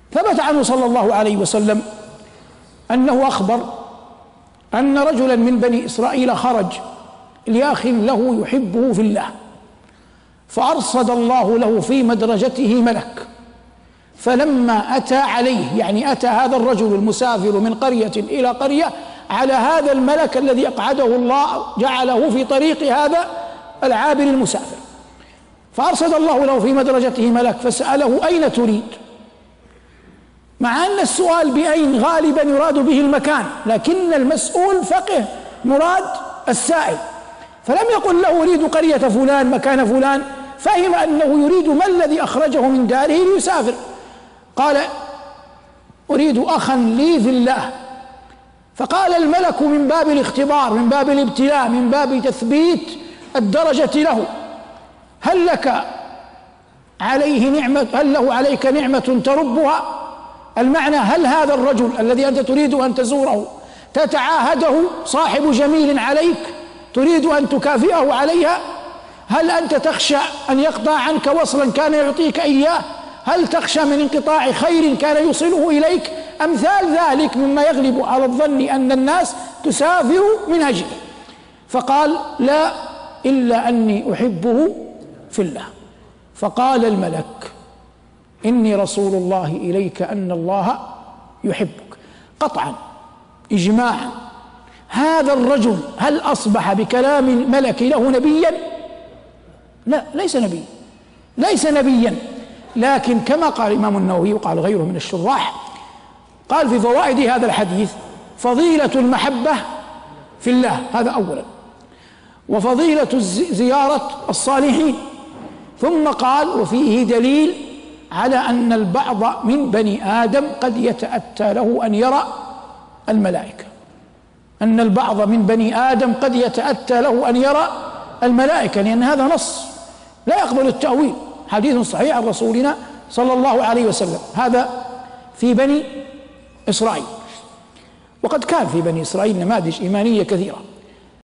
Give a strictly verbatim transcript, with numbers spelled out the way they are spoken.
ثبت عنه صلى الله عليه وسلم أنه أخبر أن رجلا من بني إسرائيل خرج لأخ له يحبه في الله، فأرصد الله له في مدرجته ملك، فلما أتى عليه، يعني أتى هذا الرجل المسافر من قرية إلى قرية على هذا الملك الذي أقعده الله جعله في طريق هذا العابر المسافر، فأرصد الله له في مدرجته ملك فسأله: أين تريد؟ مع أن السؤال بأين غالبا يراد به المكان، لكن المسؤول فقه مراد السائل، فلم يقل له أريد قرية فلان مكان فلان، فهم أنه يريد ما الذي أخرجه من داره ليسافر. قال: أريد أخا لي في الله. فقال الملك من باب الاختبار، من باب الابتلاء، من باب تثبيت الدرجة له: هل لك عليه نعمة، هل له عليك نعمة تربها؟ المعنى: هل هذا الرجل الذي أنت تريد أن تزوره تتعاهده صاحب جميل عليك تريد أن تكافئه عليها؟ هل أنت تخشى أن يقطع عنك وصلا كان يعطيك إياه؟ هل تخشى من انقطاع خير كان يوصله إليك؟ أمثال ذلك مما يغلب على الظن أن الناس تسافر من أجله. فقال: لا، إلا أني أحبه في الله. فقال الملك: إني رسول الله إليك أن الله يحبك. قطعا إجماعا هذا الرجل هل أصبح بكلام الملك له نبيا؟ لا، ليس نبيا، ليس نبيا. لكن كما قال الإمام النووي وقال غيره من الشراح، قال في فوائد هذا الحديث: فضيلة المحبة في الله، هذا أولا، وفضيلة زيارة الصالحين، ثم قال: وفيه دليل على أن البعض من بني آدم قد يتأتى له أن يرى الملائكة، أن البعض من بني آدم قد يتأتى له أن يرى الملائكة، لأن هذا نص لا يقبل التأويل، حديث صحيح عن رسولنا صلى الله عليه وسلم. هذا في بني إسرائيل، وقد كان في بني إسرائيل نماذج إيمانية كثيرة.